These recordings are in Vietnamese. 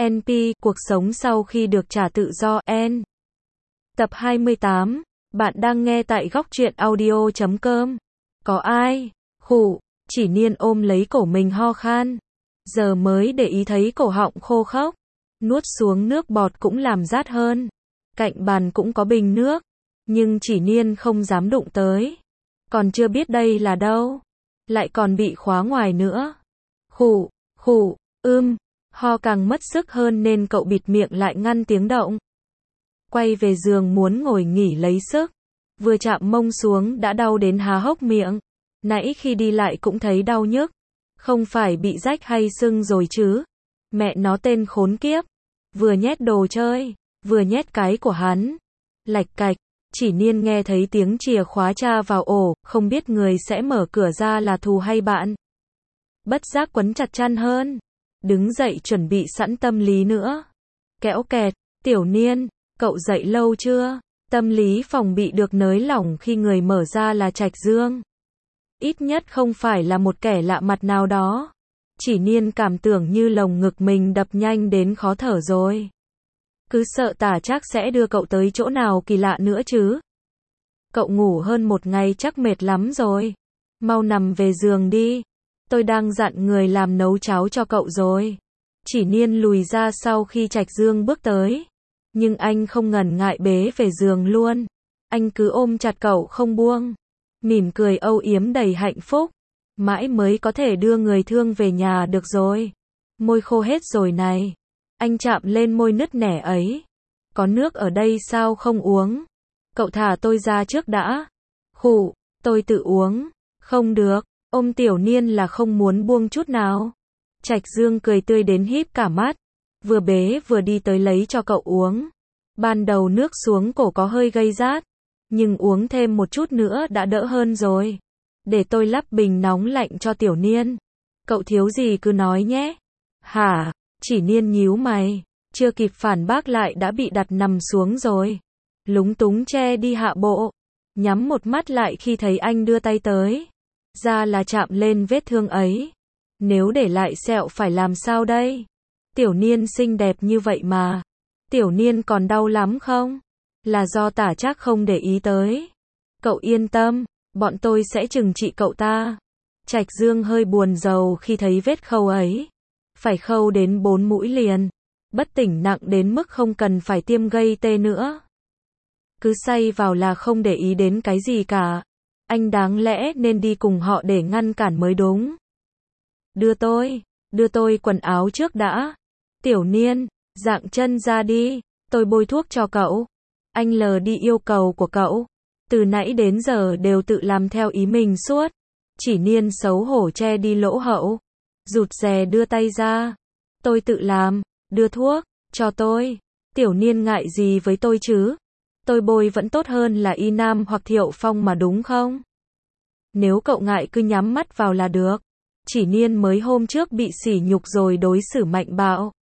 NP, cuộc sống sau khi được trả tự do, N. Tập 28, bạn đang nghe tại góc truyện audio.com. Có ai? Khụ, chỉ Niên ôm lấy cổ mình ho khan. Giờ mới để ý thấy cổ họng khô khốc. Nuốt xuống nước bọt cũng làm rát hơn. Cạnh bàn cũng có bình nước. Nhưng chỉ Niên không dám đụng tới. Còn chưa biết đây là đâu. Lại còn bị khóa ngoài nữa. Khụ, ho càng mất sức hơn nên cậu bịt miệng lại ngăn tiếng động. Quay về giường muốn ngồi nghỉ lấy sức. Vừa chạm mông xuống đã đau đến há hốc miệng. Nãy khi đi lại cũng thấy đau nhức. Không phải bị rách hay sưng rồi chứ. Mẹ nó tên khốn kiếp. Vừa nhét đồ chơi, vừa nhét cái của hắn. Lạch cạch, chỉ Niên nghe thấy tiếng chìa khóa tra vào ổ, không biết người sẽ mở cửa ra là thù hay bạn. Bất giác quấn chặt chăn hơn. Đứng dậy chuẩn bị sẵn tâm lý nữa. Kéo kẹt, Tiểu Niên, cậu dậy lâu chưa? Tâm lý phòng bị được nới lỏng khi người mở ra là Trạch Dương. Ít nhất không phải là một kẻ lạ mặt nào đó. Chỉ Niên cảm tưởng như lồng ngực mình đập nhanh đến khó thở rồi. Cứ sợ Tả Trác sẽ đưa cậu tới chỗ nào kỳ lạ nữa chứ. Cậu ngủ hơn một ngày chắc mệt lắm rồi. Mau nằm về giường đi. Tôi đang dặn người làm nấu cháo cho cậu rồi. Chỉ Niên lùi ra sau khi Trạch Dương bước tới. Nhưng anh không ngần ngại bế về giường luôn. Anh cứ ôm chặt cậu không buông. Mỉm cười âu yếm đầy hạnh phúc. Mãi mới có thể đưa người thương về nhà được rồi. Môi khô hết rồi này. Anh chạm lên môi nứt nẻ ấy. Có nước ở đây sao không uống? Cậu thả tôi ra trước đã. Khụ, tôi tự uống. Không được, ôm Tiểu Niên là không muốn buông chút nào. Trạch Dương cười tươi đến híp cả mắt. Vừa bế vừa đi tới lấy cho cậu uống. Ban đầu nước xuống cổ có hơi gây rát. Nhưng uống thêm một chút nữa đã đỡ hơn rồi. Để tôi lắp bình nóng lạnh cho Tiểu Niên. Cậu thiếu gì cứ nói nhé. Hả? Chỉ Niên nhíu mày. Chưa kịp phản bác lại đã bị đặt nằm xuống rồi. Lúng túng che đi hạ bộ. Nhắm một mắt lại khi thấy anh đưa tay tới. Ra là chạm lên vết thương ấy. Nếu để lại sẹo phải làm sao đây? Tiểu Niên xinh đẹp như vậy mà. Tiểu Niên còn đau lắm không? Là do Tả Trác không để ý tới. Cậu yên tâm, bọn tôi sẽ trừng trị cậu ta. Trạch Dương hơi buồn rầu khi thấy vết khâu ấy. Phải khâu đến 4 mũi liền. Bất tỉnh nặng đến mức không cần phải tiêm gây tê nữa. Cứ say vào là không để ý đến cái gì cả. Anh đáng lẽ nên đi cùng họ để ngăn cản mới đúng. Đưa tôi quần áo trước đã. Tiểu Niên, dạng chân ra đi, tôi bôi thuốc cho cậu. Anh lờ đi yêu cầu của cậu. Từ nãy đến giờ đều tự làm theo ý mình suốt. Chỉ Niên xấu hổ che đi lỗ hậu. Rụt rè đưa tay ra. Tôi tự làm, đưa thuốc, cho tôi. Tiểu Niên ngại gì với tôi chứ? Tôi bôi vẫn tốt hơn là Y Nam hoặc Thiệu Phong mà đúng không? Nếu cậu ngại cứ nhắm mắt vào là được. Chỉ Niên mới hôm trước bị sỉ nhục rồi đối xử mạnh bạo.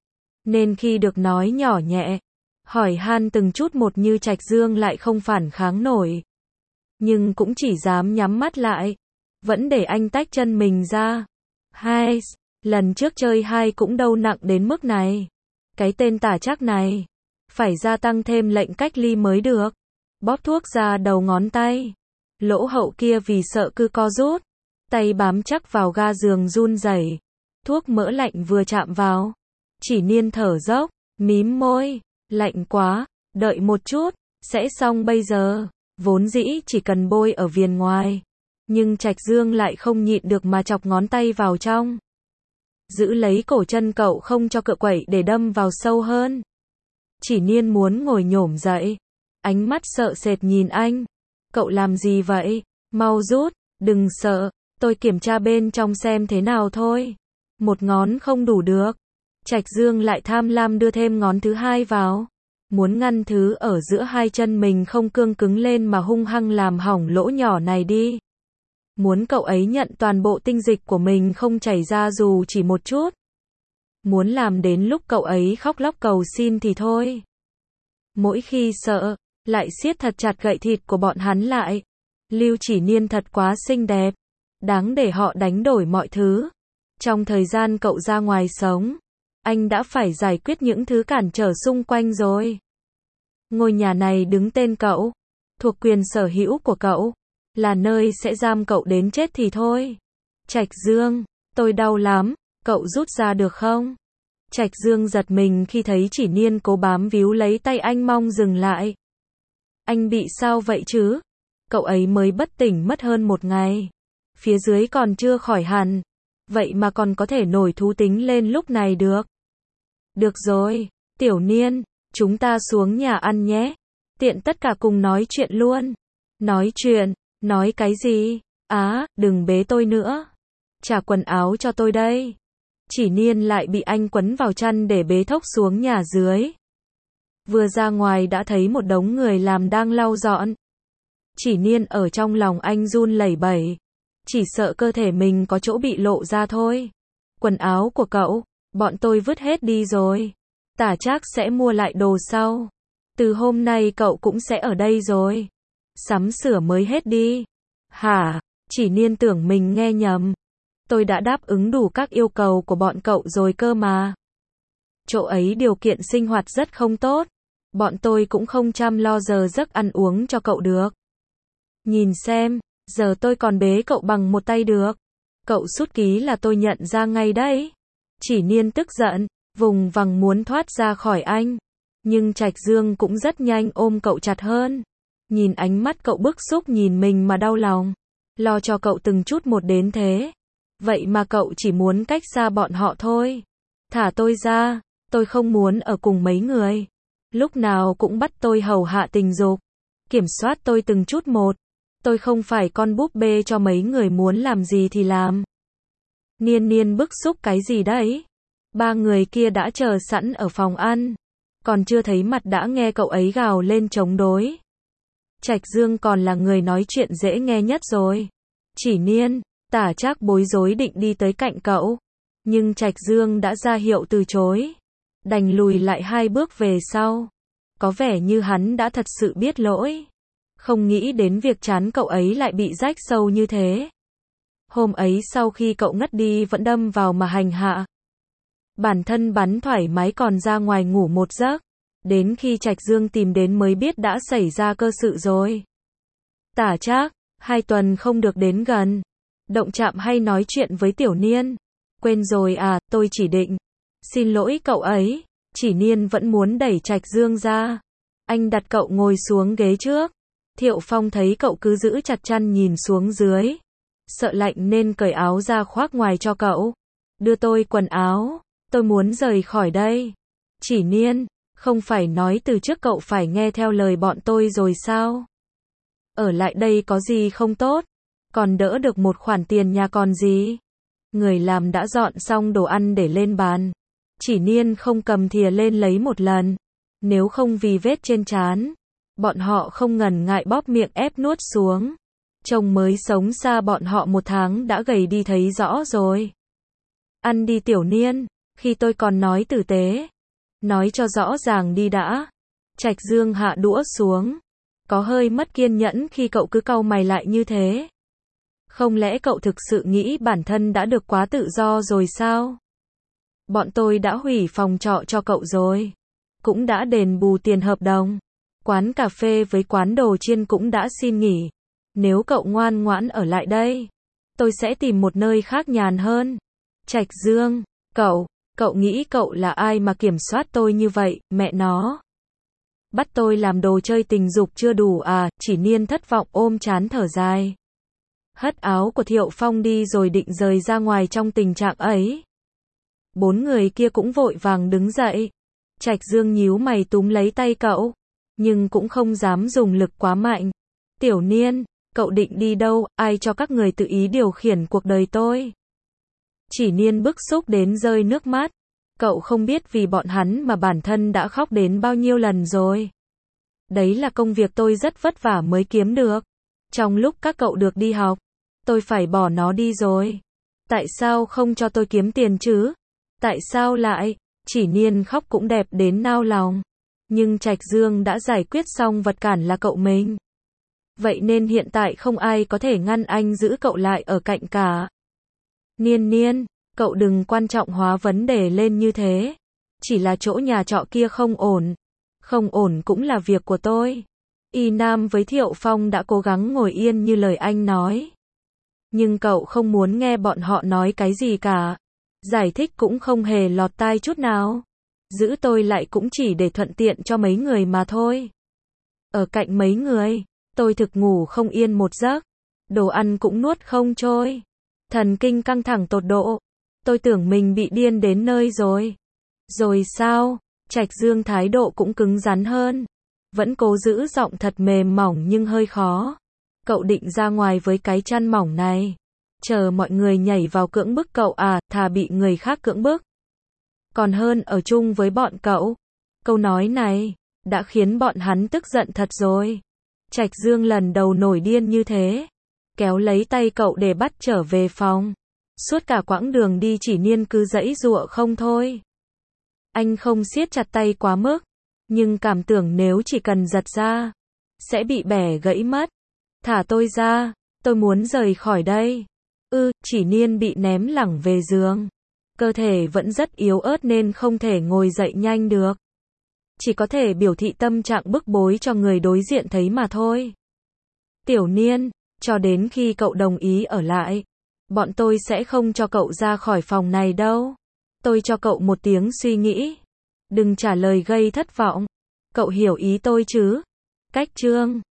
Nên khi được nói nhỏ nhẹ, hỏi han từng chút một như Trạch Dương lại không phản kháng nổi. Nhưng cũng chỉ dám nhắm mắt lại. Vẫn để anh tách chân mình ra. Hai, lần trước chơi hai cũng đâu nặng đến mức này. Cái tên Tả Trác này. Phải gia tăng thêm lệnh cách ly mới được. Bóp thuốc ra đầu ngón tay. Lỗ hậu kia vì sợ cứ co rút. Tay bám chắc vào ga giường run rẩy. Thuốc mỡ lạnh vừa chạm vào. Chỉ Niên thở dốc, mím môi. Lạnh quá, đợi một chút, sẽ xong bây giờ. Vốn dĩ chỉ cần bôi ở viền ngoài. Nhưng Trạch Dương lại không nhịn được mà chọc ngón tay vào trong. Giữ lấy cổ chân cậu không cho cựa quậy để đâm vào sâu hơn. Chỉ Niên muốn ngồi nhổm dậy. Ánh mắt sợ sệt nhìn anh. Cậu làm gì vậy? Mau rút, đừng sợ. Tôi kiểm tra bên trong xem thế nào thôi. Một ngón không đủ được. Trạch Dương lại tham lam đưa thêm ngón thứ hai vào. Muốn ngăn thứ ở giữa hai chân mình không cương cứng lên mà hung hăng làm hỏng lỗ nhỏ này đi. Muốn cậu ấy nhận toàn bộ tinh dịch của mình không chảy ra dù chỉ một chút. Muốn làm đến lúc cậu ấy khóc lóc cầu xin thì thôi. Mỗi khi sợ, lại siết thật chặt gậy thịt của bọn hắn lại. Lưu Chỉ Niên thật quá xinh đẹp. Đáng để họ đánh đổi mọi thứ. Trong thời gian cậu ra ngoài sống, anh đã phải giải quyết những thứ cản trở xung quanh rồi. Ngôi nhà này đứng tên cậu, thuộc quyền sở hữu của cậu, là nơi sẽ giam cậu đến chết thì thôi. Trạch Dương, tôi đau lắm, cậu rút ra được không? Trạch Dương giật mình khi thấy Chỉ Niên cố bám víu lấy tay anh mong dừng lại. Anh bị sao vậy chứ? Cậu ấy mới bất tỉnh mất hơn 1 ngày. Phía dưới còn chưa khỏi hẳn. Vậy mà còn có thể nổi thú tính lên lúc này được. Được rồi, Tiểu Niên, chúng ta xuống nhà ăn nhé. Tiện tất cả cùng nói chuyện luôn. Nói chuyện, nói cái gì? Đừng bế tôi nữa. Trả quần áo cho tôi đây. Chỉ Niên lại bị anh quấn vào chăn để bế thốc xuống nhà dưới. Vừa ra ngoài đã thấy một đống người làm đang lau dọn. Chỉ Niên ở trong lòng anh run lẩy bẩy. Chỉ sợ cơ thể mình có chỗ bị lộ ra thôi. Quần áo của cậu, bọn tôi vứt hết đi rồi. Tả Trác sẽ mua lại đồ sau. Từ hôm nay cậu cũng sẽ ở đây rồi. Sắm sửa mới hết đi. Hả? Chỉ Niên tưởng mình nghe nhầm. Tôi đã đáp ứng đủ các yêu cầu của bọn cậu rồi cơ mà. Chỗ ấy điều kiện sinh hoạt rất không tốt. Bọn tôi cũng không chăm lo giờ giấc ăn uống cho cậu được. Nhìn xem, giờ tôi còn bế cậu bằng một tay được. Cậu sút ký là tôi nhận ra ngay đấy. Chỉ Niên tức giận, vùng vằng muốn thoát ra khỏi anh. Nhưng Trạch Dương cũng rất nhanh ôm cậu chặt hơn. Nhìn ánh mắt cậu bức xúc nhìn mình mà đau lòng. Lo cho cậu từng chút một đến thế. Vậy mà cậu chỉ muốn cách xa bọn họ thôi. Thả tôi ra, tôi không muốn ở cùng mấy người. Lúc nào cũng bắt tôi hầu hạ tình dục. Kiểm soát tôi từng chút một. Tôi không phải con búp bê cho mấy người muốn làm gì thì làm. Niên bức xúc cái gì đấy? 3 người kia đã chờ sẵn ở phòng ăn. Còn chưa thấy mặt đã nghe cậu ấy gào lên chống đối. Trạch Dương còn là người nói chuyện dễ nghe nhất rồi. Chỉ Niên, Tả Trác bối rối định đi tới cạnh cậu. Nhưng Trạch Dương đã ra hiệu từ chối. Đành lùi lại 2 bước về sau. Có vẻ như hắn đã thật sự biết lỗi. Không nghĩ đến việc trán cậu ấy lại bị rách sâu như thế. Hôm ấy sau khi cậu ngất đi vẫn đâm vào mà hành hạ. Bản thân bắn thoải mái còn ra ngoài ngủ một giấc. Đến khi Trạch Dương tìm đến mới biết đã xảy ra cơ sự rồi. Tả Trác, 2 tuần không được đến gần. Động chạm hay nói chuyện với Tiểu Niên. Quên rồi à, tôi chỉ định. Xin lỗi cậu ấy. Chỉ Niên vẫn muốn đẩy Trạch Dương ra. Anh đặt cậu ngồi xuống ghế trước. Thiệu Phong thấy cậu cứ giữ chặt chăn nhìn xuống dưới. Sợ lạnh nên cởi áo ra khoác ngoài cho cậu. Đưa tôi quần áo. Tôi muốn rời khỏi đây. Chỉ Niên, không phải nói từ trước cậu phải nghe theo lời bọn tôi rồi sao? Ở lại đây có gì không tốt? Còn đỡ được một khoản tiền nhà còn gì? Người làm đã dọn xong đồ ăn để lên bàn. Chỉ Niên không cầm thìa lên lấy một lần. Nếu không vì vết trên trán, bọn họ không ngần ngại bóp miệng ép nuốt xuống. Chồng mới sống xa bọn họ 1 tháng đã gầy đi thấy rõ rồi. Ăn đi Tiểu Niên, khi tôi còn nói tử tế. Nói cho rõ ràng đi đã. Trạch Dương hạ đũa xuống. Có hơi mất kiên nhẫn khi cậu cứ cau mày lại như thế. Không lẽ cậu thực sự nghĩ bản thân đã được quá tự do rồi sao? Bọn tôi đã hủy phòng trọ cho cậu rồi. Cũng đã đền bù tiền hợp đồng. Quán cà phê với quán đồ chiên cũng đã xin nghỉ. Nếu cậu ngoan ngoãn ở lại đây, tôi sẽ tìm một nơi khác nhàn hơn. Trạch Dương, cậu nghĩ cậu là ai mà kiểm soát tôi như vậy, mẹ nó. Bắt tôi làm đồ chơi tình dục chưa đủ à? Chỉ Niên thất vọng ôm trán thở dài. Hất áo của Thiệu Phong đi rồi định rời ra ngoài trong tình trạng ấy. 4 người kia cũng vội vàng đứng dậy. Trạch Dương nhíu mày túm lấy tay cậu, nhưng cũng không dám dùng lực quá mạnh. Tiểu Niên, cậu định đi đâu, ai cho các người tự ý điều khiển cuộc đời tôi? Chỉ Niên bức xúc đến rơi nước mắt. Cậu không biết vì bọn hắn mà bản thân đã khóc đến bao nhiêu lần rồi. Đấy là công việc tôi rất vất vả mới kiếm được. Trong lúc các cậu được đi học, tôi phải bỏ nó đi rồi. Tại sao không cho tôi kiếm tiền chứ? Tại sao lại? Chỉ Niên khóc cũng đẹp đến nao lòng. Nhưng Trạch Dương đã giải quyết xong vật cản là cậu mình. Vậy nên hiện tại không ai có thể ngăn anh giữ cậu lại ở cạnh cả. Niên, Cậu đừng quan trọng hóa vấn đề lên như thế. Chỉ là chỗ nhà trọ kia không ổn. Không ổn cũng là việc của tôi. Y Nam với Thiệu Phong đã cố gắng ngồi yên như lời anh nói. Nhưng cậu không muốn nghe bọn họ nói cái gì cả. Giải thích cũng không hề lọt tai chút nào. Giữ tôi lại cũng chỉ để thuận tiện cho mấy người mà thôi. Ở cạnh mấy người, tôi thực ngủ không yên một giấc. Đồ ăn cũng nuốt không trôi. Thần kinh căng thẳng tột độ. Tôi tưởng mình bị điên đến nơi rồi. Rồi sao? Trạch Dương thái độ cũng cứng rắn hơn. Vẫn cố giữ giọng thật mềm mỏng nhưng hơi khó. Cậu định ra ngoài với cái chăn mỏng này. Chờ mọi người nhảy vào cưỡng bức cậu à, thà bị người khác cưỡng bức. Còn hơn ở chung với bọn cậu. Câu nói này đã khiến bọn hắn tức giận thật rồi. Trạch Dương lần đầu nổi điên như thế. Kéo lấy tay cậu để bắt trở về phòng. Suốt cả quãng đường đi Chỉ Niên cứ giãy giụa không thôi. Anh không siết chặt tay quá mức. Nhưng cảm tưởng nếu chỉ cần giật ra, sẽ bị bẻ gãy mất. Thả tôi ra, tôi muốn rời khỏi đây. Chỉ Niên bị ném lẳng về giường. Cơ thể vẫn rất yếu ớt nên không thể ngồi dậy nhanh được. Chỉ có thể biểu thị tâm trạng bức bối cho người đối diện thấy mà thôi. Tiểu Niên, cho đến khi cậu đồng ý ở lại, bọn tôi sẽ không cho cậu ra khỏi phòng này đâu. Tôi cho cậu một tiếng suy nghĩ. Đừng trả lời gây thất vọng. Cậu hiểu ý tôi chứ? Cách chương